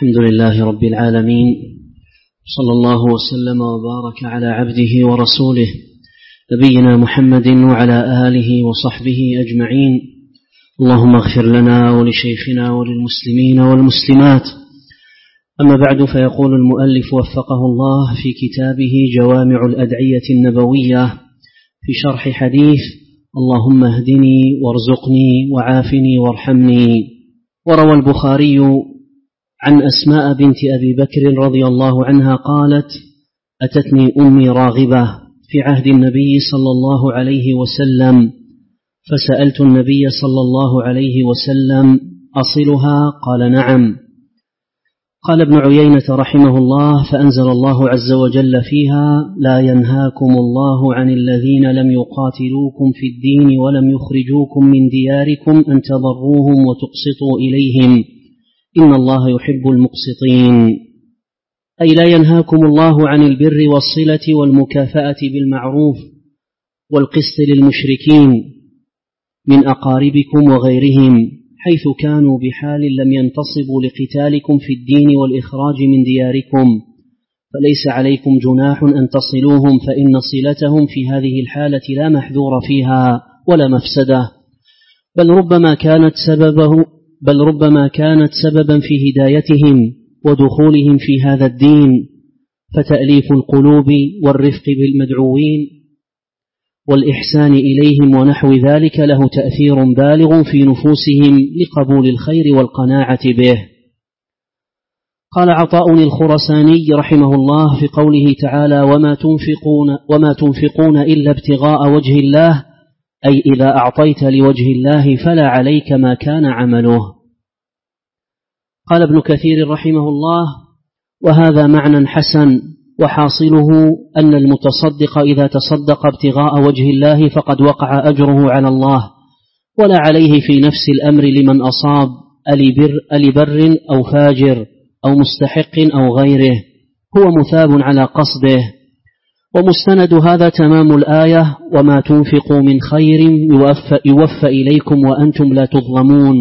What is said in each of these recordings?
الحمد لله رب العالمين، صلى الله وسلم وبارك على عبده ورسوله نبينا محمد وعلى آله وصحبه أجمعين. اللهم اغفر لنا ولشيخنا وللمسلمين والمسلمات. أما بعد، فيقول المؤلف وفقه الله في كتابه جوامع الأدعية النبوية في شرح حديث اللهم اهدني وارزقني وعافني وارحمني. وروى البخاري عن أسماء بنت أبي بكر رضي الله عنها قالت: أتتني أمي راغبة في عهد النبي صلى الله عليه وسلم، فسألت النبي صلى الله عليه وسلم: أصلها؟ قال: نعم. قال ابن عيينة رحمه الله: فأنزل الله عز وجل فيها: لا ينهاكم الله عن الذين لم يقاتلوكم في الدين ولم يخرجوكم من دياركم أن تبروهم وتقسطوا إليهم إن الله يحب المقسطين. أي لا ينهاكم الله عن البر والصلة والمكافأة بالمعروف والقسط للمشركين من أقاربكم وغيرهم، حيث كانوا بحال لم ينتصبوا لقتالكم في الدين والإخراج من دياركم، فليس عليكم جناح أن تصلوهم، فإن صلتهم في هذه الحالة لا محذور فيها ولا مفسدة، بل ربما كانت سببا في هدايتهم ودخولهم في هذا الدين، فتأليف القلوب والرفق بالمدعوين والإحسان إليهم ونحو ذلك له تأثير بالغ في نفوسهم لقبول الخير والقناعة به. قال عطاء الخرساني رحمه الله في قوله تعالى: وما تنفقون إلا ابتغاء وجه الله، أي إذا أعطيت لوجه الله فلا عليك ما كان عمله. قال ابن كثير رحمه الله: وهذا معنى حسن، وحاصله أن المتصدق إذا تصدق ابتغاء وجه الله فقد وقع أجره على الله، ولا عليه في نفس الأمر لمن أصاب ألبر أو فاجر أو مستحق أو غيره، هو مثاب على قصده. ومستند هذا تمام الآية: وما تنفقوا من خير يوفى إليكم وأنتم لا تظلمون.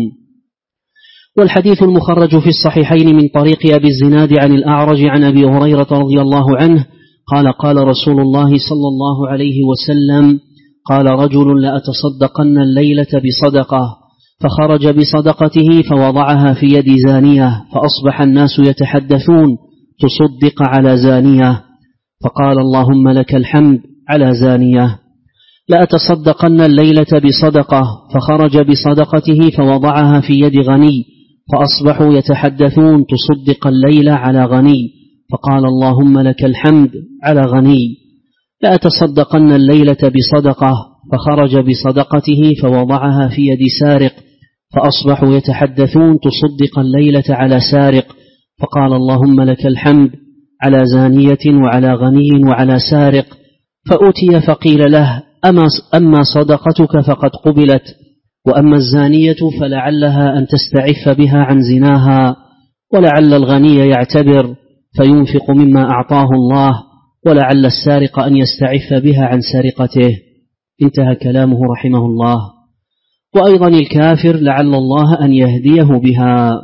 والحديث المخرج في الصحيحين من طريق أبي الزناد عن الأعرج عن أبي هريرة رضي الله عنه قال: قال رسول الله صلى الله عليه وسلم: قال رجل: لأتصدقن الليلة بصدقة، فخرج بصدقته فوضعها في يد زانية، فأصبح الناس يتحدثون: تصدق على زانية، فقال: اللهم لك الحمد على زانية. لأتصدقن الليلة بصدقة، فخرج بصدقته فوضعها في يد غني، فأصبحوا يتحدثون: تصدق الليلة على غني، فقال: اللهم لك الحمد على غني. لأتصدقن الليلة بصدقة، فخرج بصدقته فوضعها في يد سارق، فأصبحوا يتحدثون: تصدق الليلة على سارق، فقال: اللهم لك الحمد على زانية وعلى غني وعلى سارق. فأتي فقيل له: أما صدقتك فقد قبلت، وأما الزانية فلعلها أن تستعف بها عن زناها، ولعل الغني يعتبر فينفق مما أعطاه الله، ولعل السارق أن يستعف بها عن سرقته. انتهى كلامه رحمه الله. وأيضا الكافر لعل الله أن يهديه بها.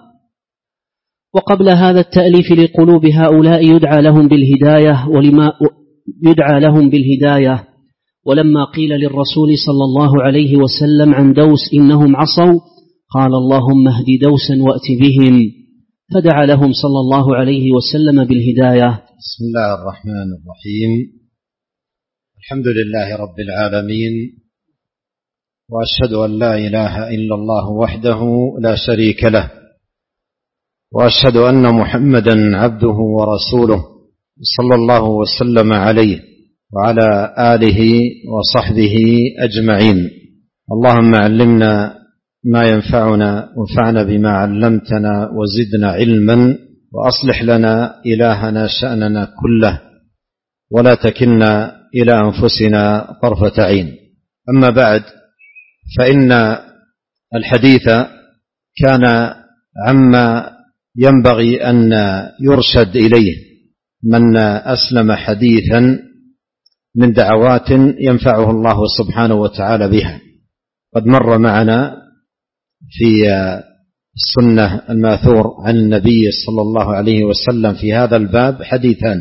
وقبل هذا التأليف لقلوب هؤلاء يدعى لهم بالهداية، ولما قيل للرسول صلى الله عليه وسلم عن دوس إنهم عصوا، قال: اللهم اهد دوسا وأت بهم، فدعا لهم صلى الله عليه وسلم بالهداية. بسم الله الرحمن الرحيم. الحمد لله رب العالمين، وأشهد أن لا إله إلا الله وحده لا شريك له، وأشهد أن محمدا عبده ورسوله صلى الله وسلم عليه وعلى آله وصحبه أجمعين. اللهم علمنا ما ينفعنا، وانفعنا بما علمتنا، وزدنا علما، وأصلح لنا إلهنا شأننا كله، ولا تكلنا إلى أنفسنا طرفة عين. أما بعد، فإن الحديث كان عما ينبغي أن يرشد إليه من أسلم حديثا من دعوات ينفعه الله سبحانه وتعالى بها. قد مر معنا في السنة الماثور عن النبي صلى الله عليه وسلم في هذا الباب حديثان،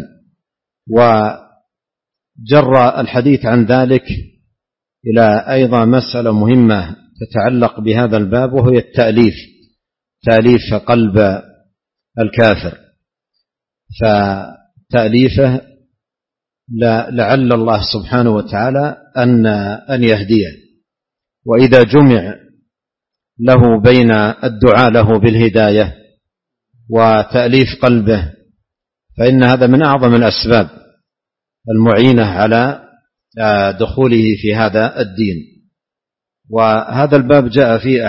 وجر الحديث عن ذلك إلى أيضا مسألة مهمة تتعلق بهذا الباب، وهي تأليف قلب الكافر. فتأليفه لعل الله سبحانه وتعالى أن يهديه، وإذا جمع له بين الدعاء له بالهداية وتأليف قلبه فإن هذا من أعظم الأسباب المعينة على دخوله في هذا الدين. وهذا الباب جاء فيه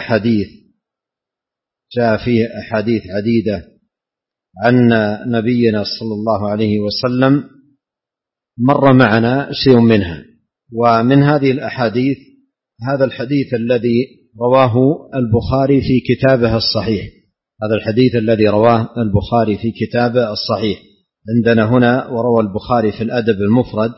أحاديث عديدة عن نبينا صلى الله عليه وسلم، مر معنا شيء منها. ومن هذه الأحاديث هذا الحديث الذي رواه البخاري في كتابه الصحيح، هذا الحديث الذي رواه البخاري في كتابه الصحيح عندنا هنا. وروى البخاري في الأدب المفرد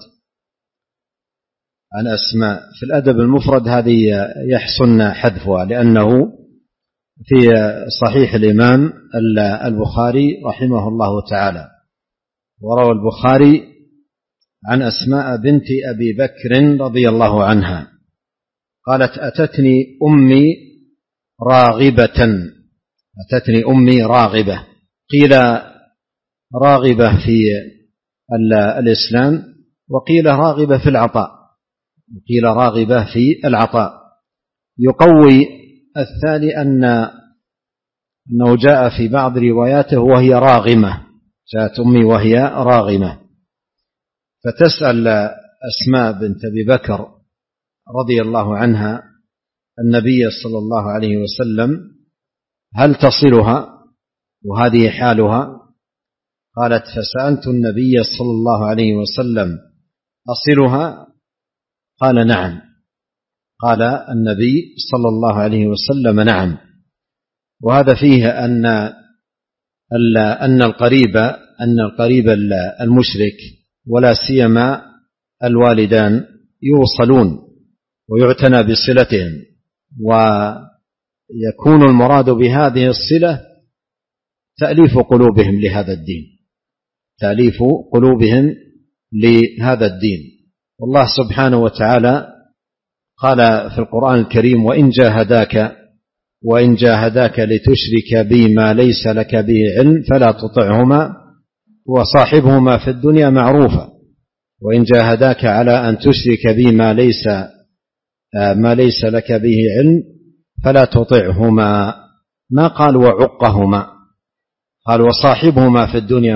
عن أسماء. في الأدب المفرد هذه يحسن حذفها، لأنه في صحيح الإمام البخاري رحمه الله تعالى. وروى البخاري عن أسماء بنت أبي بكر رضي الله عنها قالت: أتتني أمي راغبة. قيل راغبة في الإسلام، وقيل راغبة في العطاء. يقوي الثاني أنه جاء في بعض رواياته وهي راغمة، جاءت أمي وهي راغمة. فتسأل أسماء بنت أبي بكر رضي الله عنها النبي صلى الله عليه وسلم: هل تصلها وهذه حالها؟ قالت: فسألت النبي صلى الله عليه وسلم: أصلها؟ قال: نعم. قال النبي صلى الله عليه وسلم: نعم. وهذا فيه أن القريب المشرك ولا سيما الوالدان يوصلون ويعتنى بصلتهم، ويكون المراد بهذه الصلة تأليف قلوبهم لهذا الدين. والله سبحانه وتعالى قال في القرآن الكريم: وإن جاهداك لتشرك بي ما ليس لك به علم فلا تطعهما وصاحبهما في الدنيا معروفا. وإن جاهداك على أن تشرك بي ما ليس لك به علم فلا تطعهما. ما قال وعقهما، قال وصاحبهما في الدنيا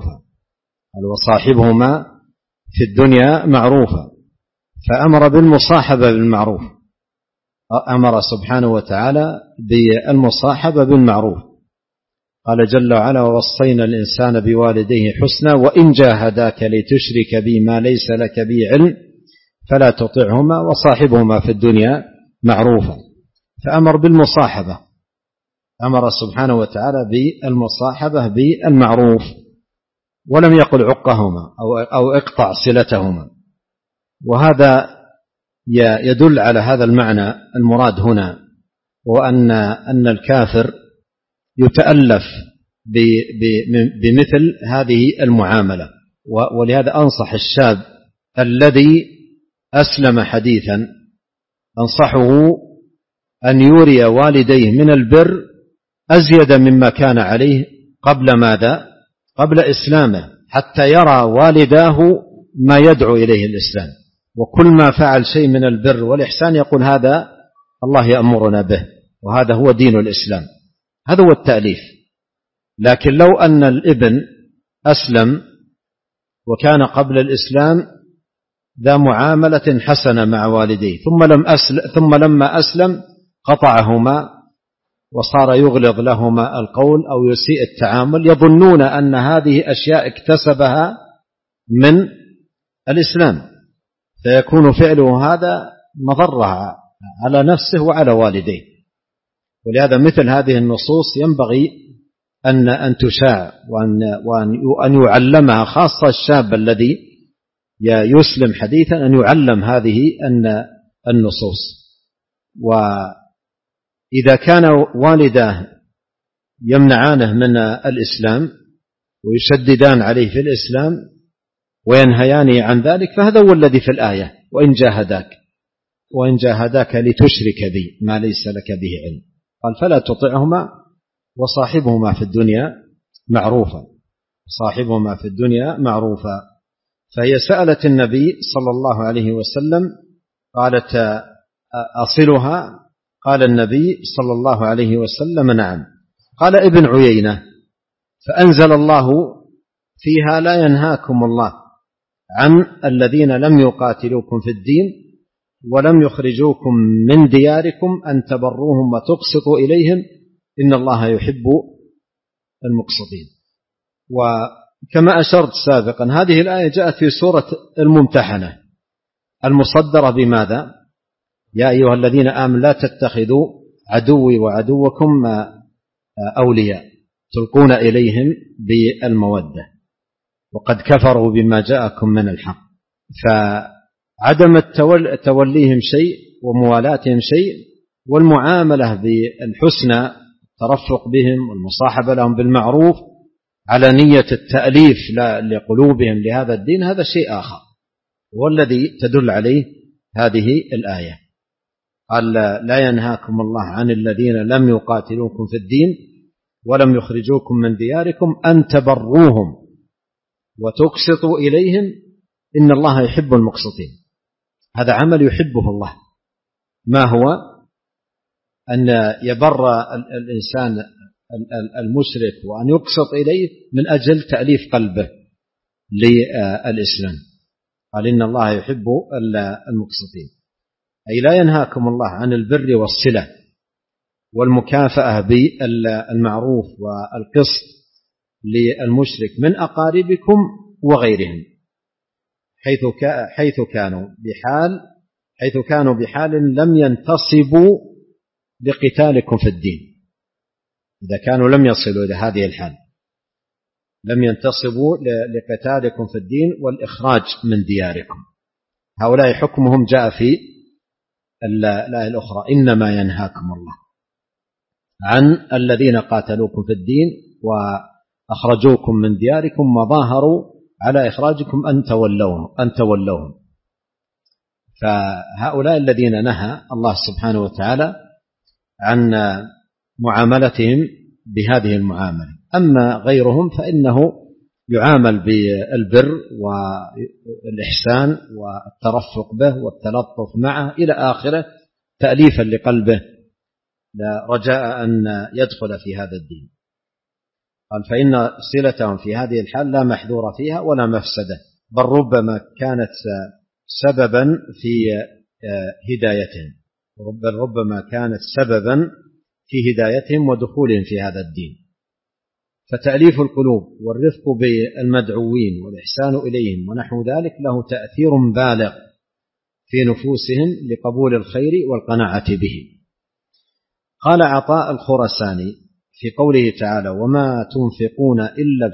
معروفا. فأمر بالمصاحبة بالمعروف، أمر سبحانه وتعالى بالمصاحبة بالمعروف. قال جل وعلا: ووصينا الإنسان بوالديه حسنا وإن جاهداك لتشرك بي ما ليس لك به علم فلا تطعهما وصاحبهما في الدنيا معروفا. فأمر بالمصاحبة، أمر سبحانه وتعالى بالمصاحبة بالمعروف، ولم يقل عقهما أو اقطع صلتهما. وهذا يدل على هذا المعنى المراد هنا، وأن الكافر يتألف بمثل هذه المعاملة. ولهذا أنصح الشاب الذي أسلم حديثا، أنصحه أن يوري والديه من البر أزيد مما كان عليه قبل إسلامه، حتى يرى والداه ما يدعو إليه الإسلام. وكل ما فعل شيء من البر والإحسان يقول: هذا الله يأمرنا به، وهذا هو دين الإسلام. هذا هو التأليف. لكن لو أن الابن أسلم وكان قبل الإسلام ذا معاملة حسنة مع والديه، ثم لما أسلم قطعهما وصار يغلظ لهما القول أو يسيء التعامل، يظنون أن هذه أشياء اكتسبها من الإسلام، فيكون فعله هذا مضرة على نفسه وعلى والديه. ولهذا مثل هذه النصوص ينبغي أن تشاع وأن يعلمها، خاصة الشاب الذي يسلم حديثا، أن يعلم هذه النصوص. وإذا كان والده يمنعانه من الإسلام ويشددان عليه في الإسلام وينهيانه عن ذلك، فهذا هو الذي في الآية: وإن جاهداك لتشرك بي ما ليس لك به علم. قال: فلا تطعهما وصاحبهما في الدنيا معروفا. فهي سألت النبي صلى الله عليه وسلم، قالت: أصلها؟ قال النبي صلى الله عليه وسلم: نعم. قال ابن عيينة: فأنزل الله فيها: لا ينهاكم الله عن الذين لم يقاتلوكم في الدين ولم يخرجوكم من دياركم أن تبروهم وتقسطوا إليهم إن الله يحب المقسطين. وكما أشرت سابقا، هذه الآية جاءت في سورة الممتحنة المصدرة بماذا؟ يا أيها الذين آمنوا لا تتخذوا عدوي وعدوكم أولياء تلقون إليهم بالمودة وقد كفروا بما جاءكم من الحق. فعدم توليهم شيء وموالاتهم شيء، والمعاملة بالحسنى، الترفق بهم والمصاحبة لهم بالمعروف على نية التأليف لقلوبهم لهذا الدين، هذا شيء آخر، والذي تدل عليه هذه الآية. قال: لا ينهاكم الله عن الذين لم يقاتلوكم في الدين ولم يخرجوكم من دياركم أن تبروهم وتقسطوا إليهم إن الله يحب المقسطين. هذا عمل يحبه الله. ما هو؟ أن يبر الإنسان المشرك وأن يقسط إليه من أجل تأليف قلبه للإسلام. قال: إن الله يحب المقسطين، أي لا ينهاكم الله عن البر والصلة والمكافأة بالمعروف والقسط للمشرك من أقاربكم وغيرهم حيث كانوا بحال لم ينتصبوا لقتالكم في الدين. إذا كانوا لم يصلوا إلى هذه الحال، لم ينتصبوا لقتالكم في الدين والإخراج من دياركم، هؤلاء حكمهم جاء في الآية الأخرى: إنما ينهاكم الله عن الذين قاتلوكم في الدين وأخرجوكم من دياركم وظاهروا على إخراجكم أن تولوهم. فهؤلاء الذين نهى الله سبحانه وتعالى عن معاملتهم بهذه المعاملة. أما غيرهم فإنه يعامل بالبر والإحسان والترفق به والتلطف معه إلى آخره، تأليفا لقلبه رجاء أن يدخل في هذا الدين. قال: فإن صلتهم في هذه الحال لا محذور فيها ولا مفسدة، بل ربما كانت سببا في هدايتهم، ودخولهم في هذا الدين. فتأليف القلوب والرفق بالمدعوين والإحسان إليهم ونحو ذلك له تأثير بالغ في نفوسهم لقبول الخير والقناعة به. قال عطاء الخرساني في قوله تعالى: وما تنفقون إلا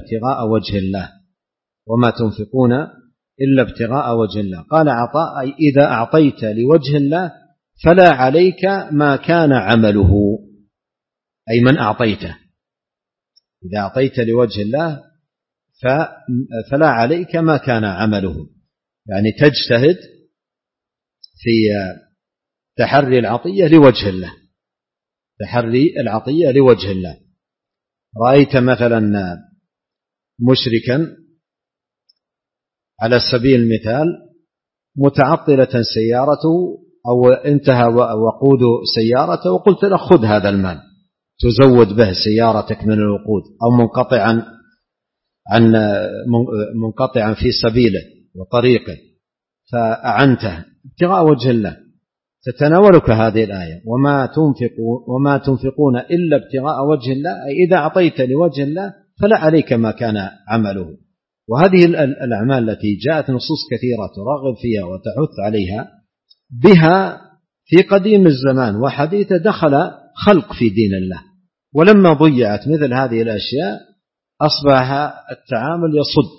ابتغاء وجه الله. قال عطاء: أي إذا أعطيت لوجه الله فلا عليك ما كان عمله، أي من أعطيته. إذا أعطيت لوجه الله فلا عليك ما كان عمله، يعني تجتهد في تحري العطية لوجه الله. رأيت مثلا مشركا على سبيل المثال متعطلة سيارته أو انتهى وقود سيارته، وقلت له: خذ هذا المال تزود به سيارتك من الوقود، أو منقطعا في سبيله وطريقه، فأعنته ابتغاء وجه الله، تتناولك هذه الآية: وما تنفقون إلا ابتغاء وجه الله، أي إذا أعطيت لوجه الله فلا عليك ما كان عمله. وهذه الأعمال التي جاءت نصوص كثيرة ترغب فيها وتحث عليها بها في قديم الزمان وحديثه دخل خلق في دين الله، ولما ضيعت مثل هذه الأشياء أصبح التعامل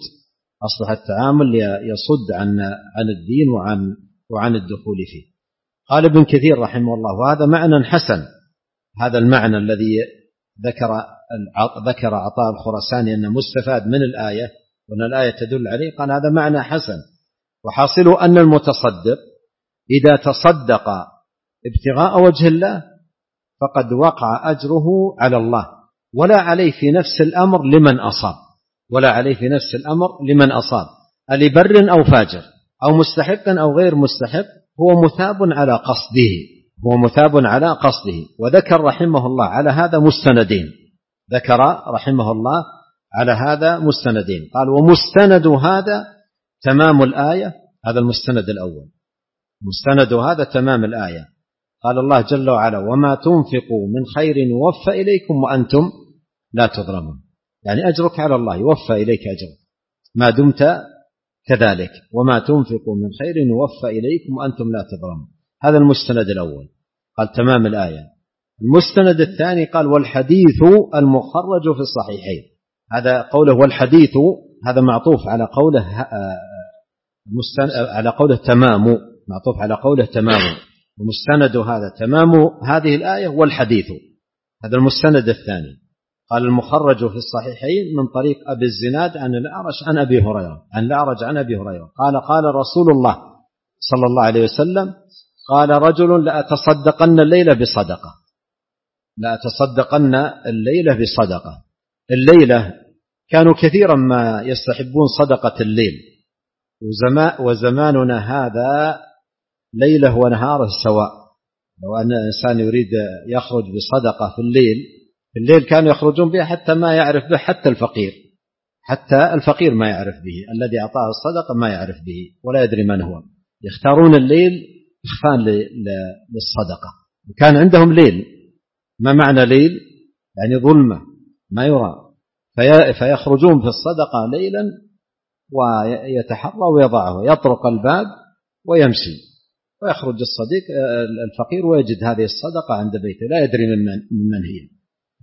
يصد عن الدين وعن الدخول فيه. قال ابن كثير رحمه الله: وهذا معنى حسن، هذا المعنى الذي ذكر عطاء الخراساني أنه مستفاد من الآية وأن الآية تدل عليه، قال هذا معنى حسن. وحاصله أن المتصدق إذا تصدق ابتغاء وجه الله فقد وقع أجره على الله، ولا عليه في نفس الأمر لمن أصاب، ولا عليه في نفس الأمر لمن أصاب، ألبر أو فاجر أو مستحق أو غير مستحق، هو مثاب على قصده، هو مثاب على قصده. وذكر رحمه الله على هذا مستندين، ذكر رحمه الله على هذا مستندين، قال ومستند هذا تمام الآية، هذا المستند الأول، مستند هذا تمام الآية. قال الله جل وعلا وما تنفقوا من خير يوفى إليكم وأنتم لا تظلمون، يعني أجرك على الله، يوفى إليك أجرك ما دمت كذلك، وما تنفقوا من خير يوفى إليكم وأنتم لا تظلمون. هذا المستند الأول، قال تمام الآية. المستند الثاني قال والحديث المخرج في الصحيحين، هذا قوله والحديث هذا معطوف على قوله تمام، معطوف على قوله تمام، ومستند هذا تمام هذه الآية والحديث، هذا المستند الثاني. قال المخرج في الصحيحين من طريق أبي الزناد عن الأعرج عن أبي هريرة، عن الأعرج عن أبي هريرة قال قال رسول الله صلى الله عليه وسلم قال رجل لأتصدقن الليلة بصدقة، لأتصدقن الليلة بصدقة. الليلة كانوا كثيرا ما يستحبون صدقة الليل، وزماننا هذا ليله ونهاره سواء. لو أن إنسان يريد يخرج بصدقة في الليل كانوا يخرجون بها حتى ما يعرف به حتى الفقير ما يعرف به، الذي أعطاه الصدقة ما يعرف به ولا يدري من هو، يختارون الليل إخفاء للصدقة. وكان عندهم ليل، ما معنى ليل؟ يعني ظلمة ما يرى، فيخرجون في الصدقة ليلا ويتحرى ويضعه، يطرق الباب ويمشي، ويخرج الفقير ويجد هذه الصدقة عند بيته لا يدري من هي.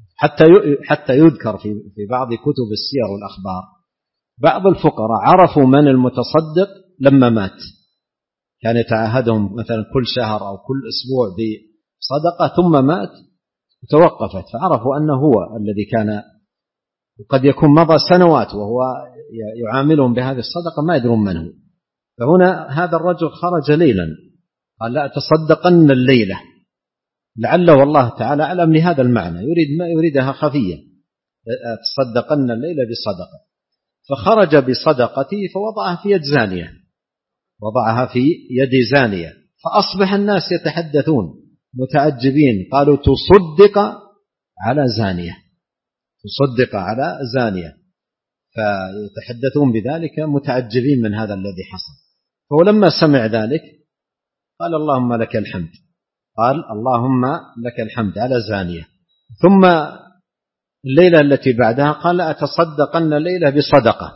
حتى يذكر في بعض كتب السير والأخبار بعض الفقراء عرفوا من المتصدق لما مات، كان يتعاهدهم مثلا كل شهر أو كل أسبوع بصدقة، ثم مات وتوقفت، فعرفوا أنه هو الذي كان، وقد يكون مضى سنوات وهو يعاملهم بهذه الصدقة ما يدرون من هو. فهنا هذا الرجل خرج ليلا قال لا أتصدقن الليلة، لعله والله تعالى أعلم لهذا المعنى، يريد ما يريدها خفية، أتصدقن الليلة بصدقة. فخرج بصدقته فوضعها في يد زانية، وضعها في يد زانية، فأصبح الناس يتحدثون متعجبين، قالوا تصدق على زانية، تصدق على زانية، فيتحدثون بذلك متعجبين من هذا الذي حصل. فهو لما سمع ذلك قال اللهم لك الحمد، قال اللهم لك الحمد على زانية. ثم الليلة التي بعدها قال أتصدقن الليلة بصدقة،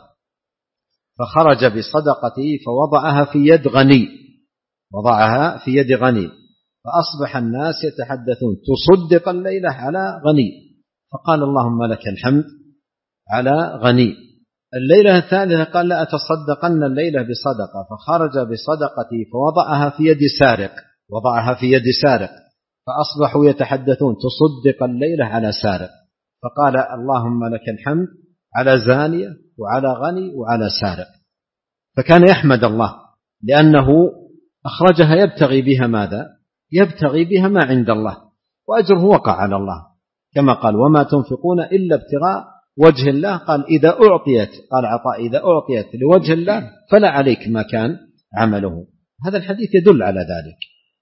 فخرج بصدقته فوضعها في يد غني، وضعها في يد غني، فأصبح الناس يتحدثون تصدق الليلة على غني، فقال اللهم لك الحمد على غني. الليلة الثالثة قال لا أتصدقن الليلة بصدقة، فخرج بصدقته فوضعها في يد سارق، وضعها في يد سارق، فأصبحوا يتحدثون تصدق الليلة على سارق، فقال اللهم لك الحمد على زانية وعلى غني وعلى سارق. فكان يحمد الله لأنه أخرجها يبتغي بها ماذا؟ يبتغي بها ما عند الله، وأجره وقع على الله، كما قال وما تنفقون إلا ابتغاء وجه الله. قال إذا أعطيت، قال عطاء إذا أعطيت لوجه الله فلا عليك ما كان عمله. هذا الحديث يدل على ذلك.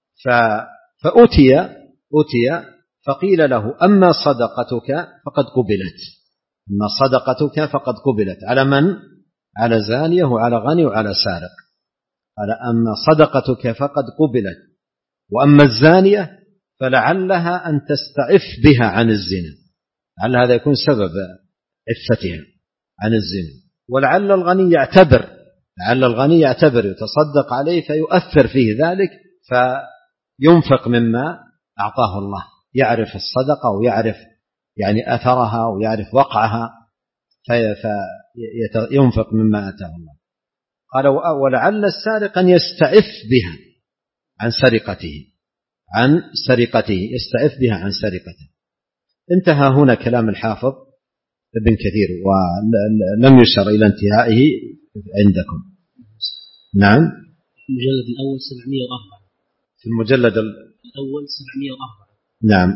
فأتي فقيل له أما صدقتك فقد قبلت، أما صدقتك فقد قبلت على من؟ على زانية وعلى غني وعلى سارق. قال أما صدقتك فقد قبلت، وأما الزانية فلعلها أن تستعف بها عن الزنا، لعل هذا يكون سبب عفتها عن الزنا. ولعل الغني يعتبر يتصدق عليه فيؤثر فيه ذلك فينفق مما أعطاه الله، يعرف الصدقة ويعرف يعني أثرها ويعرف وقعها فينفق مما أتاه الله. قال ولعل السارق أن يستعف بها عن سرقته، يستعف بها عن سرقته. انتهى هنا كلام الحافظ ابن كثير ولم يشر إلى انتهائه عندكم. نعم. المجلد الأول 704. في المجلد الأول 704. نعم.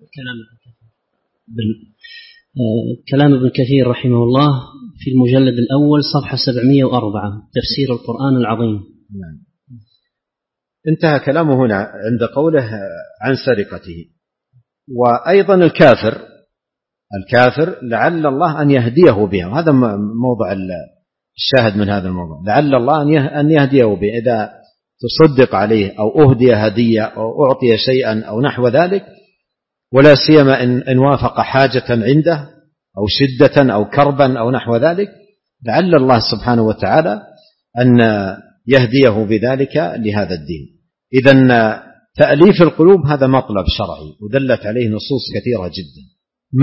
كلام ابن كثير رحمه الله في المجلد الأول صفحة 704 تفسير القرآن العظيم. نعم. انتهى كلامه هنا عند قوله عن سرقته. وأيضا الكافر لعل الله أن يهديه بها، وهذا موضع الشاهد من هذا الموضوع، لعل الله أن يهديه بها إذا تصدق عليه أو أهدي هدية أو أعطي شيئا أو نحو ذلك، ولا سيما إن وافق حاجة عنده أو شدة أو كربا أو نحو ذلك، لعل الله سبحانه وتعالى أن يهديه بذلك لهذا الدين. إذن تأليف القلوب هذا مطلب شرعي ودلت عليه نصوص كثيرة جدا.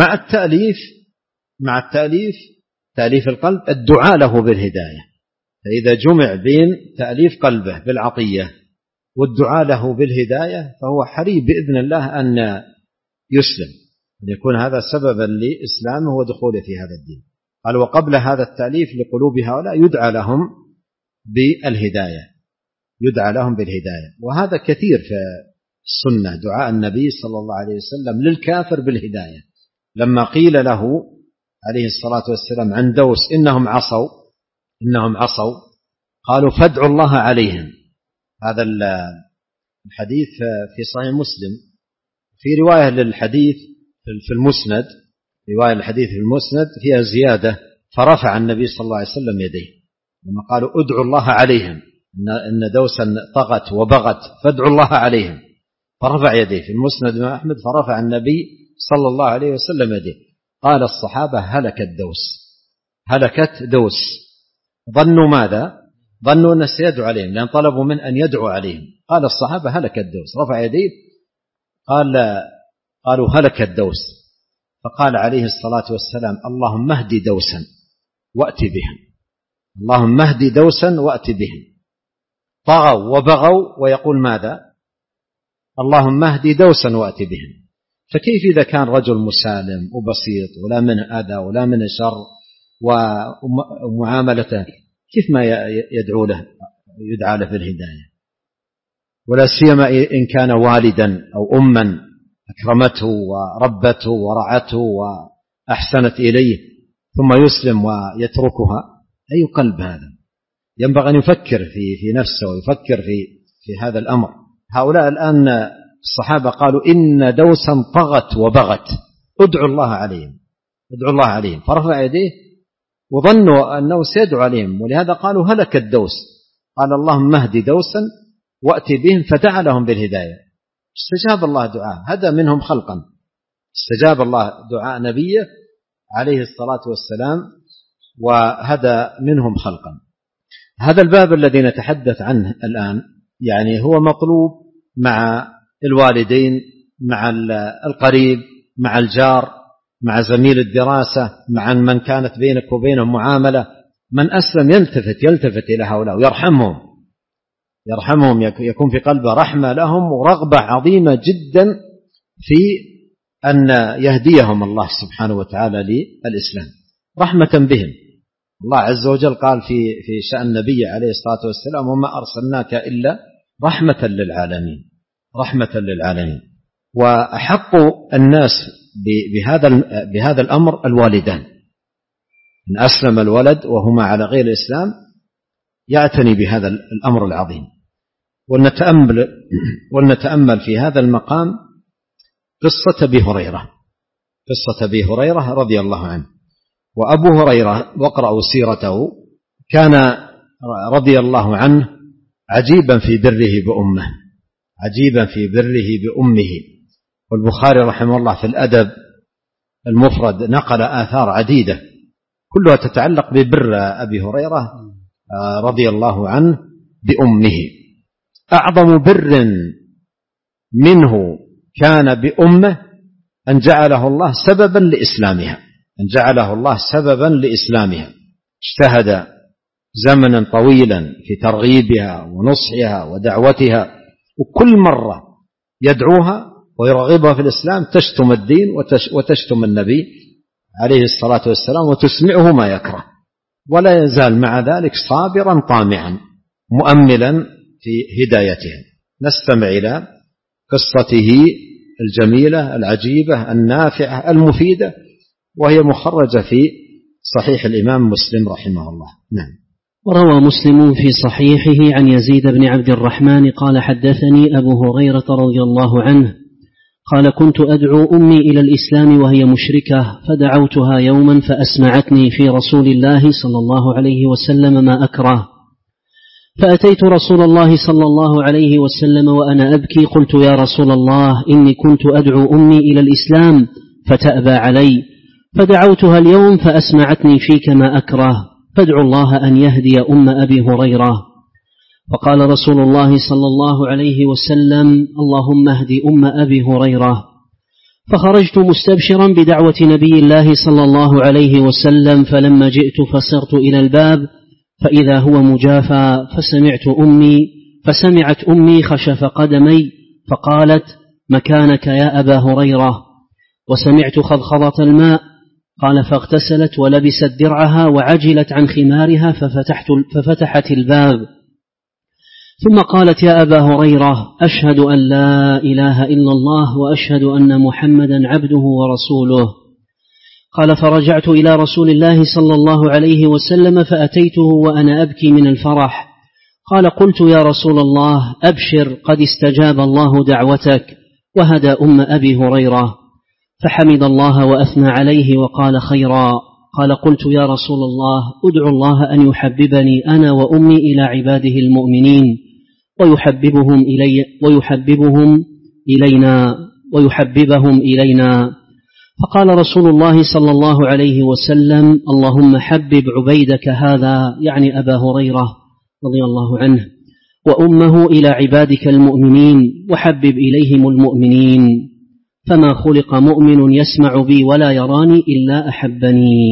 مع التأليف تأليف القلب الدعاء له بالهداية، فإذا جمع بين تأليف قلبه بالعطية والدعاء له بالهداية فهو حري بإذن الله أن يسلم، أن يكون هذا سببا لإسلامه ودخوله في هذا الدين. قال وقبل هذا التأليف لقلوب هؤلاء يدعى لهم بالهداية، وهذا كثير في السنة دعاء النبي صلى الله عليه وسلم للكافر بالهداية. لما قيل له عليه الصلاة والسلام عن دوس إنهم عصوا قالوا فادعوا الله عليهم. هذا الحديث في صحيح مسلم. في رواية للحديث في المسند، رواية الحديث في المسند فيها زيادة، فرفع النبي صلى الله عليه وسلم يديه لما قالوا ادعوا الله عليهم، إن دوسا طغت وبغت فادعوا الله عليهم، فرفع يديه. في المسند مع أحمد فرفع النبي صلى الله عليه وسلم يديه. قال الصحابة هلكت دوس. ظنوا ماذا؟ ظنوا أن سيدعو عليهم، لأن طلبوا من أن يدعو عليهم. قال الصحابة هلكت دوس، رفع يديه قالوا هلكت دوس. فقال عليه الصلاة والسلام اللهم اهد دوسا وأت بهم، اللهم اهد دوسا وأت بهم. طغوا وبغوا ويقول ماذا؟ اللهم اهد دوسا وأت بهم. فكيف إذا كان رجل مسالم وبسيط ولا من أذى ولا من شر ومعاملته، كيف ما يدعى له بالهداية؟ ولا سيما إن كان والدا أو أما أكرمته وربته ورعته وأحسنت إليه ثم يسلم ويتركها، أي قلب هذا؟ ينبغي أن يفكر في نفسه ويفكر في هذا الأمر. هؤلاء الآن الصحابة قالوا إن دوسا طغت وبغت ادعوا الله عليهم، فرفع يديه وظنوا أنه سيدعو عليهم، ولهذا قالوا هلك الدوس. قال اللهم اهد دوسا وأت بهم، فدعا لهم بالهداية. استجاب الله دعاء، هدى منهم خلقا، استجاب الله دعاء نبيه عليه الصلاة والسلام وهدى منهم خلقا. هذا الباب الذي نتحدث عنه الآن يعني هو مطلوب مع الوالدين، مع القريب، مع الجار، مع زميل الدراسة، مع من كانت بينك وبينهم معاملة. من أسلم يلتفت إلى هؤلاء ويرحمهم، يكون في قلبه رحمة لهم ورغبة عظيمة جدا في أن يهديهم الله سبحانه وتعالى للإسلام رحمة بهم. الله عز وجل قال في شأن النبي عليه الصلاة والسلام وما أرسلناك إلا رحمة للعالمين. وأحق الناس بهذا الأمر الوالدان. إن أسلم الولد وهما على غير الإسلام يعتني بهذا الأمر العظيم. ولنتأمل في هذا المقام قصة أبي هريرة رضي الله عنه. وأبو هريرة واقرأوا سيرته كان رضي الله عنه عجيبا في بره بأمه. والبخاري رحمه الله في الأدب المفرد نقل آثار عديدة كلها تتعلق ببر أبي هريرة رضي الله عنه بأمه. أعظم بر منه كان بأمه أن جعله الله سببا لإسلامها. اجتهد زمنا طويلا في ترغيبها ونصحها ودعوتها، وكل مرة يدعوها ويرغبها في الإسلام تشتم الدين وتشتم النبي عليه الصلاة والسلام وتسمعه ما يكره، ولا يزال مع ذلك صابرا طامعا مؤملا في هدايتهم. نستمع إلى قصته الجميلة العجيبة النافعة المفيدة، وهي مخرجة في صحيح الإمام مسلم رحمه الله. نعم. وروى مسلم في صحيحه عن يزيد بن عبد الرحمن قال حدثني أبو هريرة رضي الله عنه قال كنت أدعو أمي إلى الإسلام وهي مشركة، فدعوتها يوما فأسمعتني في رسول الله صلى الله عليه وسلم ما أكره، فأتيت رسول الله صلى الله عليه وسلم وأنا أبكي، قلت يا رسول الله إني كنت أدعو أمي إلى الإسلام فتأبى علي، فدعوتها اليوم فأسمعتني فيك ما أكره، فادعوا الله أن يهدي أم أبي هريرة. فقال رسول الله صلى الله عليه وسلم اللهم اهد أم أبي هريرة. فخرجت مستبشرا بدعوة نبي الله صلى الله عليه وسلم، فلما جئت فسرت إلى الباب فإذا هو مجافى، فسمعت أمي خشف قدمي فقالت فمكانك يا أبا هريرة، وسمعت خضخضة الماء، قال فاغتسلت ولبست درعها وعجلت عن خمارها ففتحت الباب، ثم قالت يا أبا هريرة أشهد أن لا إله إلا الله وأشهد أن محمدا عبده ورسوله. قال فرجعت إلى رسول الله صلى الله عليه وسلم فأتيته وأنا أبكي من الفرح، قال قلت يا رسول الله أبشر قد استجاب الله دعوتك وهدى أم أبي هريرة، فحمد الله وأثنى عليه وقال خيرا. قال قلت يا رسول الله أدعو الله أن يحببني أنا وأمي إلى عباده المؤمنين ويحببهم إلينا. فقال رسول الله صلى الله عليه وسلم اللهم حبب عبيدك هذا، يعني أبا هريرة رضي الله عنه، وأمه إلى عبادك المؤمنين وحبب إليهم المؤمنين، فما خلق مؤمن يسمع بي ولا يراني إلا أحبني.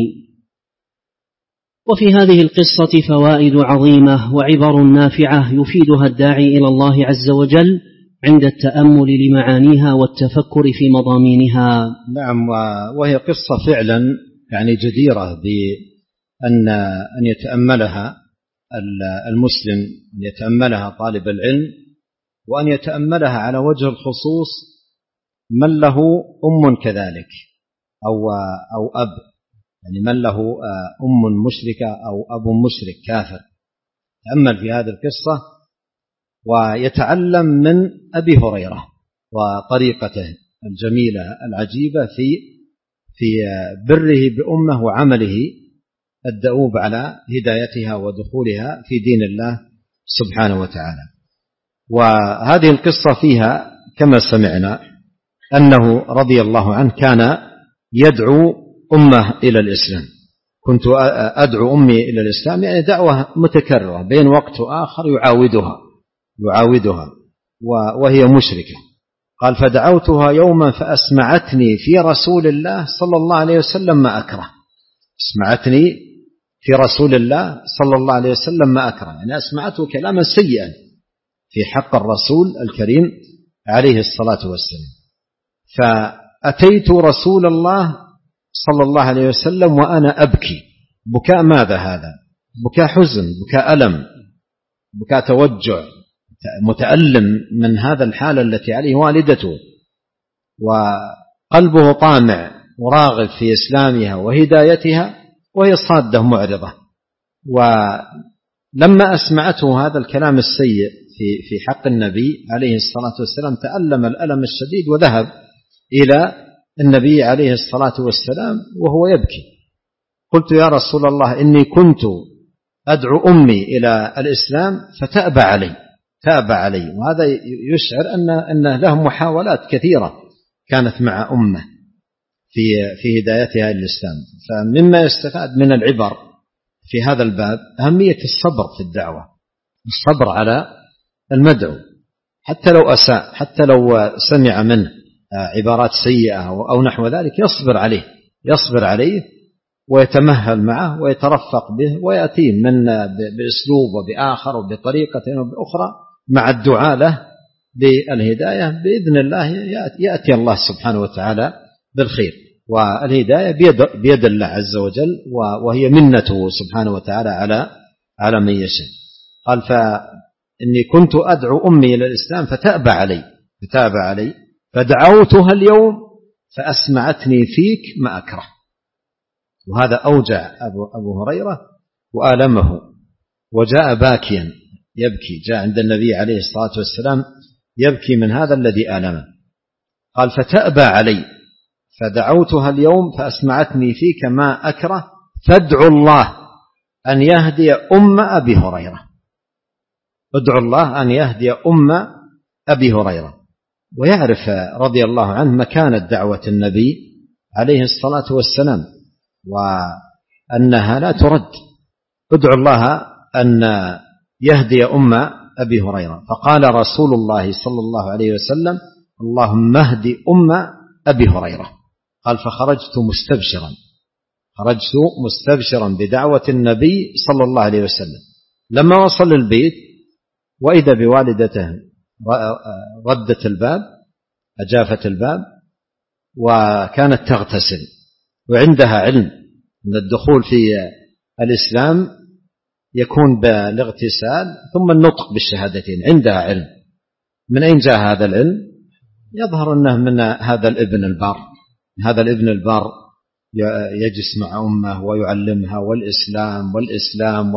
وفي هذه القصة فوائد عظيمة وعبر نافعة يفيدها الداعي إلى الله عز وجل عند التأمل لمعانيها والتفكر في مضامينها. نعم، وهي قصة فعلا يعني جديرة بأن يتأملها المسلم، أن يتأملها طالب العلم، وأن يتأملها على وجه الخصوص من له أم كذلك أو أب، يعني من له أم مشركة أو أب مشرك كافر، تأمل في هذه القصة ويتعلم من أبي هريرة وطريقته الجميلة العجيبة في بره بأمه وعمله الدؤوب على هدايتها ودخولها في دين الله سبحانه وتعالى. وهذه القصة فيها كما سمعنا أنه رضي الله عنه كان يدعو أمه إلى الإسلام. كنت أدعو أمي إلى الإسلام، يعني دعوة متكررة بين وقت وآخر يعاودها وهي مشركة. قال فدعوتها يوما فأسمعتني في رسول الله صلى الله عليه وسلم ما أكره. اسمعتني في رسول الله صلى الله عليه وسلم ما أكره، يعني أسمعته كلاما سيئا في حق الرسول الكريم عليه الصلاة والسلام. فأتيت رسول الله صلى الله عليه وسلم وأنا أبكي. بكاء ماذا هذا؟ بكاء حزن، بكاء ألم، بكاء توجع، متألم من هذا الحالة التي عليه والدته، وقلبه طامع وراغب في إسلامها وهدايتها، وهي صادة معرضة. ولما أسمعته هذا الكلام السيء في حق النبي عليه الصلاة والسلام تألم الألم الشديد، وذهب إلى النبي عليه الصلاة والسلام وهو يبكي. قلت يا رسول الله إني كنت أدعو أمي إلى الإسلام فتأبى علي. وهذا يشعر أن له محاولات كثيرة كانت مع أمه في هدايتها إلى الإسلام. فمما يستفاد من العبر في هذا الباب أهمية الصبر في الدعوة، الصبر على المدعو حتى لو أساء، حتى لو سمع منه عبارات سيئة أو نحو ذلك يصبر عليه ويتمهل معه ويترفق به، ويأتي من بأسلوب وبآخر وبطريقة وبأخرى مع الدعاء له بالهداية بإذن الله يأتي الله سبحانه وتعالى بالخير، والهداية بيد الله عز وجل، وهي منته سبحانه وتعالى على من يشاء. قال فإني كنت أدعو أمي إلى الإسلام فتأبى علي فدعوتها اليوم فأسمعتني فيك ما أكره. وهذا أوجع أبو هريرة وآلمه، وجاء باكيا يبكي، جاء عند النبي عليه الصلاة والسلام يبكي من هذا الذي آلمه. قال فتأبى علي فدعوتها اليوم فأسمعتني فيك ما أكره فادعوا الله أن يهدي أم أبي هريرة. ادعوا الله أن يهدي أم أبي هريرة. ويعرف رضي الله عنه مكانة دعوة النبي عليه الصلاة والسلام وأنها لا ترد. ادعوا الله أن يهدي أم أبي هريرة. فقال رسول الله صلى الله عليه وسلم اللهم اهدي أم أبي هريرة. قال فخرجت مستبشرا بدعوة النبي صلى الله عليه وسلم. لما وصل البيت وإذا بوالدته ردت الباب، أجافت الباب، وكانت تغتسل، وعندها علم أن الدخول في الإسلام يكون بالاغتسال ثم النطق بالشهادتين، عندها علم. من أين جاء هذا العلم؟ يظهر أنه من هذا الابن البار. هذا الابن البار يجلس مع أمه ويعلمها والإسلام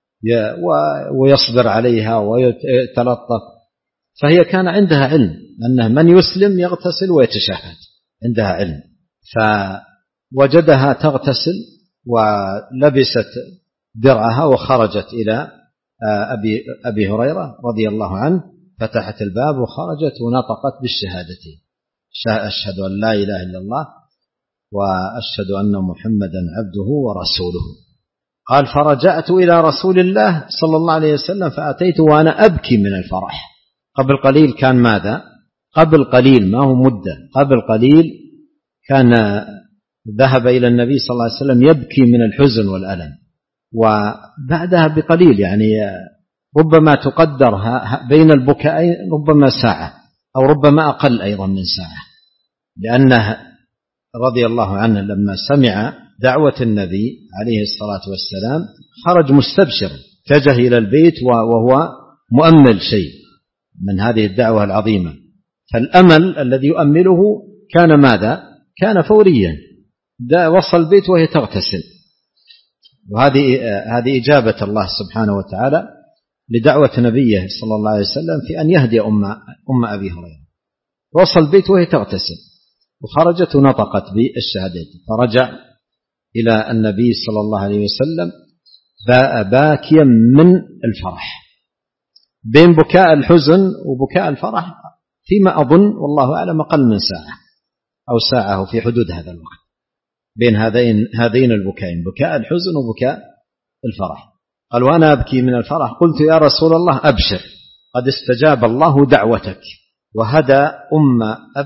ويصبر عليها ويتلطف، فهي كان عندها علم أنه من يسلم يغتسل ويتشهد، عندها علم. فوجدها تغتسل ولبست درعها وخرجت إلى أبي هريرة رضي الله عنه، فتحت الباب وخرجت ونطقت بالشهادتين، أشهد أن لا إله إلا الله وأشهد أن محمدا عبده ورسوله. قال فرجعت إلى رسول الله صلى الله عليه وسلم فأتيت وأنا أبكي من الفرح. قبل قليل كان ماذا؟ قبل قليل، ما هو مدة، قبل قليل كان ذهب إلى النبي صلى الله عليه وسلم يبكي من الحزن والألم، وبعدها بقليل يعني ربما تقدر بين البكائين ربما ساعة أو ربما أقل أيضا من ساعة، لأنه رضي الله عنه لما سمع دعوة النبي عليه الصلاة والسلام خرج مستبشر، اتجه إلى البيت وهو مؤمل شيء من هذه الدعوة العظيمة. فالأمل الذي يؤمله كان ماذا؟ كان فوريا، وصل البيت وهي تغتسل. وهذه إجابة الله سبحانه وتعالى لدعوة نبيه صلى الله عليه وسلم في أن يهدي أم أبي هريرة. وصل البيت وهي تغتسل وخرجت ونطقت بالشهادات. فرجع إلى النبي صلى الله عليه وسلم باكيا من الفرح، بين بكاء الحزن وبكاء الفرح فيما أظن والله أعلم أقل من ساعة أو ساعة في حدود هذا الوقت، بين هذين البكائين، بكاء الحزن وبكاء الفرح. قال وأنا أبكي من الفرح قلت يا رسول الله أبشر قد استجاب الله دعوتك وهدى أم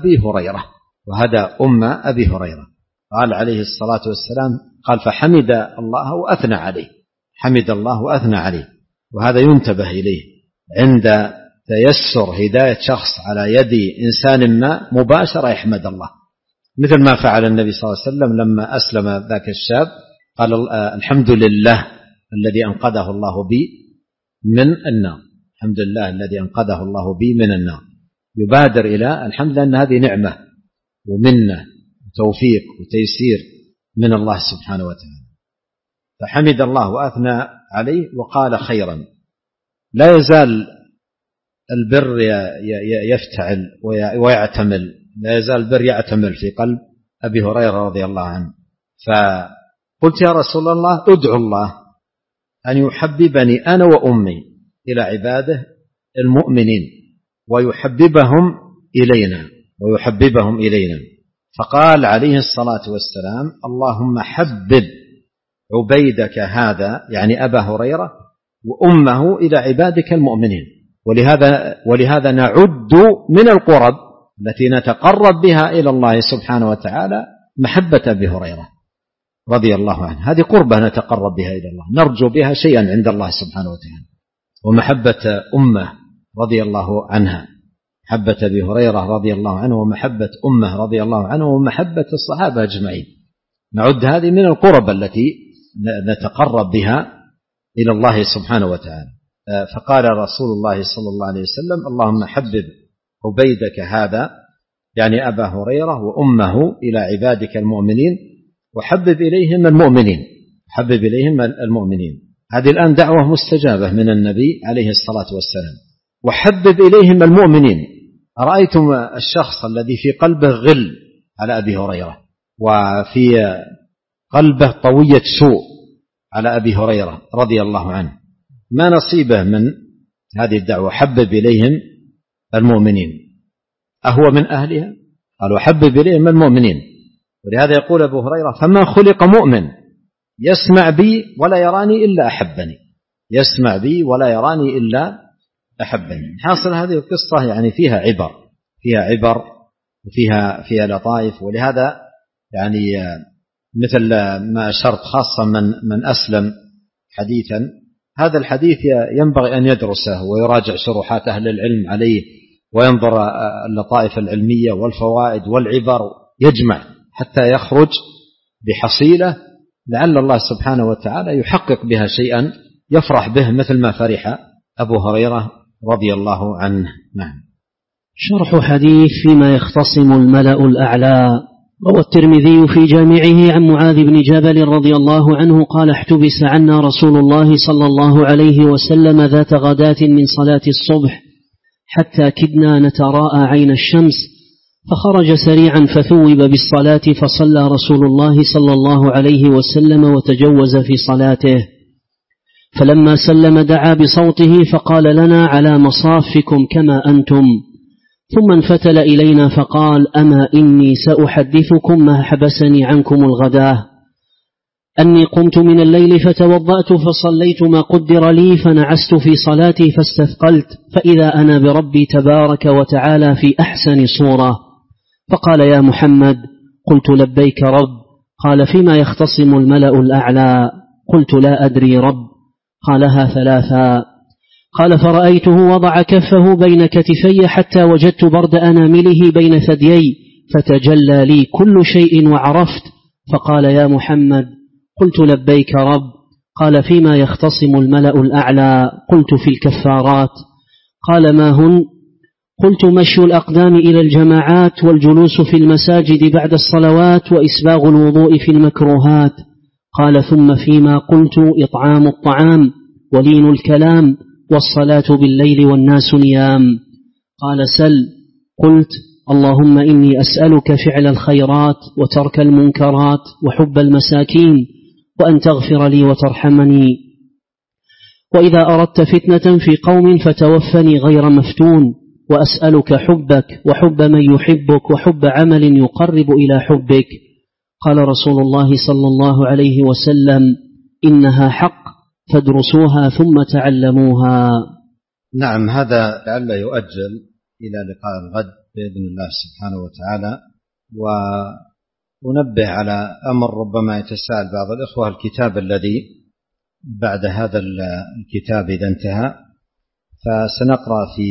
أبي هريرة. قال عليه الصلاة والسلام قال فحمد الله وأثنى عليه، حمد الله وأثنى عليه. وهذا ينتبه إليه عند تيسر هداية شخص على يد إنسان ما مباشرة يحمد الله، مثل ما فعل النبي صلى الله عليه وسلم لما أسلم ذاك الشاب قال الحمد لله الذي أنقذه الله بي من النار، الحمد لله الذي أنقذه الله بي من النار. يبادر إلى الحمد لله أن هذه نعمة ومنة وتوفيق وتيسير من الله سبحانه وتعالى. فحمد الله وأثنى عليه وقال خيرا. لا يزال البر يفتعل ويعتمل، لا يزال البر يعتمل في قلب أبي هريرة رضي الله عنه. فقلت يا رسول الله ادعو الله أن يحببني أنا وأمي إلى عباده المؤمنين ويحببهم إلينا. فقال عليه الصلاة والسلام اللهم حبب عبيدك هذا يعني أبا هريرة وأمه إلى عبادك المؤمنين. ولهذا نعد من القرب التي نتقرب بها إلى الله سبحانه وتعالى محبة أبي هريرة رضي الله عنه. هذه قربة نتقرب بها إلى الله، نرجو بها شيئا عند الله سبحانه وتعالى. ومحبة أمه رضي الله عنها محبة أبي هريرة رضي الله عنه ومحبة أمه رضي الله عنه ومحبة الصحابة أجمعين. نعد هذه من القرب التي نتقرب بها إلى الله سبحانه وتعالى. فقال رسول الله صلى الله عليه وسلم: اللهم حبب عبيدك هذا، يعني أبا هريرة، وأمه إلى عبادك المؤمنين، وحبب إليهم المؤمنين، حبب إليهم المؤمنين. هذه الآن دعوة مستجابة من النبي عليه الصلاة والسلام. وحبب إليهم المؤمنين. أرأيتم الشخص الذي في قلبه غل على أبي هريرة وفي قلبه طوية سوء على أبي هريرة رضي الله عنه، ما نصيبه من هذه الدعوة؟ حبب إليهم المؤمنين. أهو من أهلها؟ قالوا حبب إليهم المؤمنين. ولهذا يقول أبو هريرة: فما خلق مؤمن يسمع بي ولا يراني إلا أحبني، يسمع بي ولا يراني إلا أحبني. حاصل هذه القصة يعني فيها عبر وفيها لطائف. ولهذا يعني مثل ما أشرت، خاصة من أسلم حديثا، هذا الحديث ينبغي أن يدرسه ويراجع شروحات أهل العلم عليه، وينظر اللطائف العلمية والفوائد والعبر، يجمع حتى يخرج بحصيلة لعل الله سبحانه وتعالى يحقق بها شيئا يفرح به مثل ما فرح أبو هريرة رضي الله عنه. نعم. شرح حديث فيما يختصم الملأ الأعلى. روى الترمذي في جامعه عن معاذ بن جبل رضي الله عنه قال: احتبس عنا رسول الله صلى الله عليه وسلم ذات غداة من صلاة الصبح حتى كدنا نتراءى عين الشمس، فخرج سريعا فثوب بالصلاة، فصلى رسول الله صلى الله عليه وسلم وتجوز في صلاته. فلما سلم دعا بصوته فقال لنا: على مصافكم كما أنتم. ثم انفتل إلينا فقال: أما إني سأحدثكم ما حبسني عنكم الغداة، أني قمت من الليل فتوضأت فصليت ما قدر لي، فنعست في صلاتي فاستثقلت، فإذا أنا بربي تبارك وتعالى في أحسن صورة. فقال: يا محمد. قلت: لبيك رب. قال: فيما يختصم الملأ الأعلى؟ قلت: لا أدري رب. قالها ثلاثا. قال: فرأيته وضع كفه بين كتفي حتى وجدت برد أنامله بين ثديي، فتجلى لي كل شيء وعرفت. فقال: يا محمد. قلت: لبيك رب. قال: فيما يختصم الملأ الأعلى؟ قلت: في الكفارات. قال: ما هن؟ قلت: مشي الأقدام إلى الجماعات، والجلوس في المساجد بعد الصلوات، وإسباغ الوضوء في المكروهات. قال: ثم فيما؟ قلت: إطعام الطعام، ولين الكلام، والصلاة بالليل والناس نيام. قال: سل. قلت: اللهم إني أسألك فعل الخيرات وترك المنكرات وحب المساكين، وأن تغفر لي وترحمني، وإذا أردت فتنة في قوم فتوفني غير مفتون، وأسألك حبك وحب من يحبك وحب عمل يقرب إلى حبك. قال رسول الله صلى الله عليه وسلم: إنها حق، فادرسوها ثم تعلموها. نعم. هذا لعل يؤجل إلى لقاء الغد بإذن الله سبحانه وتعالى. وننبه على أمر ربما يتساءل بعض الإخوة: الكتاب الذي بعد هذا الكتاب إذا انتهى، فسنقرأ في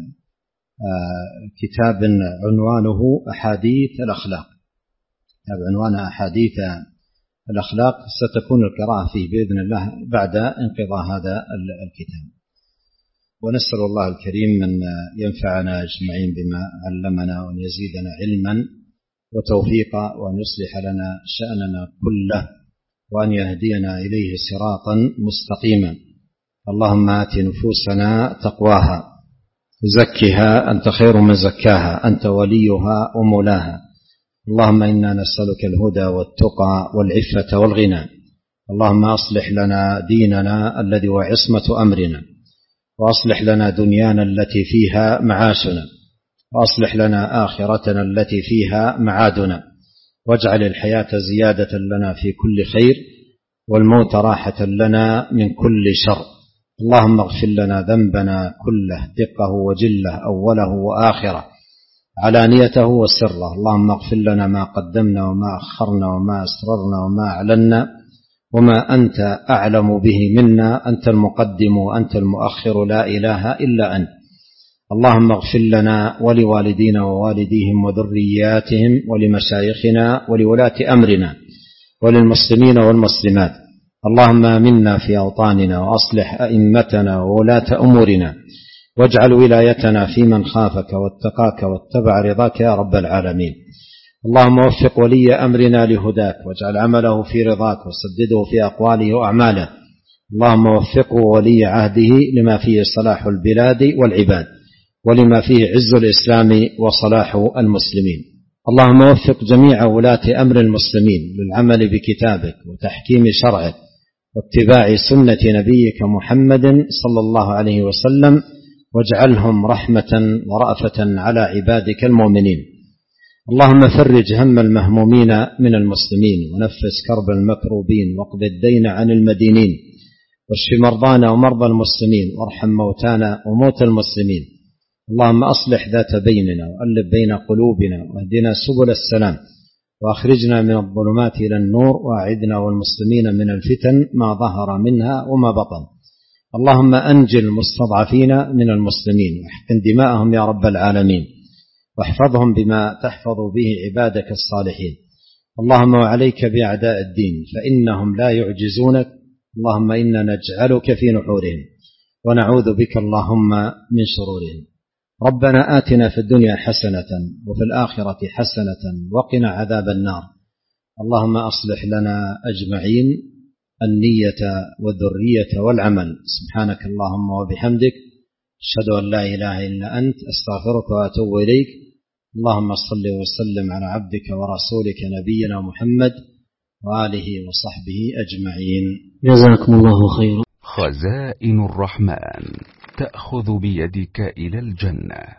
كتاب عنوانه أحاديث الأخلاق. كتاب عنوانه أحاديث الأخلاق، ستكون القراءة فيه بإذن الله بعد انقضاء هذا الكتاب. ونسأل الله الكريم أن ينفعنا أجمعين بما علمنا، وأن يزيدنا علما وتوفيقا، وأن يصلح لنا شأننا كله، وأن يهدينا إليه صراطا مستقيما. اللهم آت نفوسنا تقواها، زكها أنت خير من زكاها، أنت وليها ومولاها. اللهم إنا نسألك الهدى والتقى والعفة والغنى. اللهم أصلح لنا ديننا الذي هو عصمة أمرنا، وأصلح لنا دنيانا التي فيها معاشنا، وأصلح لنا آخرتنا التي فيها معادنا، واجعل الحياة زيادة لنا في كل خير، والموت راحة لنا من كل شر. اللهم اغفر لنا ذنبنا كله، دقه وجله، أوله وآخره، علانيته وسره. اللهم اغفر لنا ما قدمنا وما أخرنا وما أسررنا وما أعلنا وما أنت أعلم به منا. أنت المقدم وأنت المؤخر، لا إله إلا أنت. اللهم اغفر لنا ولوالدينا ووالديهم وذرياتهم ولمشايخنا ولولاة أمرنا وللمسلمين والمسلمات. اللهم آمنا في أوطاننا وأصلح أئمتنا وولاة أمورنا، واجعل ولايتنا في من خافك واتقاك واتبع رضاك يا رب العالمين. اللهم وفق ولي أمرنا لهداك، واجعل عمله في رضاك، وسدده في أقواله وأعماله. اللهم وفقه ولي عهده لما فيه صلاح البلاد والعباد، ولما فيه عز الإسلام وصلاح المسلمين. اللهم وفق جميع ولاة أمر المسلمين للعمل بكتابك وتحكيم شرعك واتباع سنة نبيك محمد صلى الله عليه وسلم، واجعلهم رحمة ورأفة على عبادك المؤمنين. اللهم فرج هم المهمومين من المسلمين، ونفس كرب المكروبين، واقض الدين عن المدينين، واشف مرضانا ومرضى المسلمين، وارحم موتانا وموتى المسلمين. اللهم أصلح ذات بيننا، وألف بين قلوبنا، واهدنا سبل السلام، وأخرجنا من الظلمات إلى النور، وأعذنا والمسلمين من الفتن ما ظهر منها وما بطن. اللهم أنجِ المستضعفين من المسلمين، واحقن دماءهم يا رب العالمين، واحفظهم بما تحفظ به عبادك الصالحين. اللهم وعليك بأعداء الدين فإنهم لا يعجزونك. اللهم إنا نجعلك في نحورهم، ونعوذ بك اللهم من شرورهم. ربنا آتنا في الدنيا حسنة وفي الآخرة حسنة وقنا عذاب النار. اللهم أصلح لنا أجمعين النية والذرية والعمل. سبحانك اللهم وبحمدك، أشهد أن لا إله إلا أنت، أستغفرك وأتوب إليك. اللهم صل وسلم على عبدك ورسولك نبينا محمد وآله وصحبه أجمعين. جزاكم الله خيرا. خزائن الرحمن تأخذ بيدك إلى الجنة.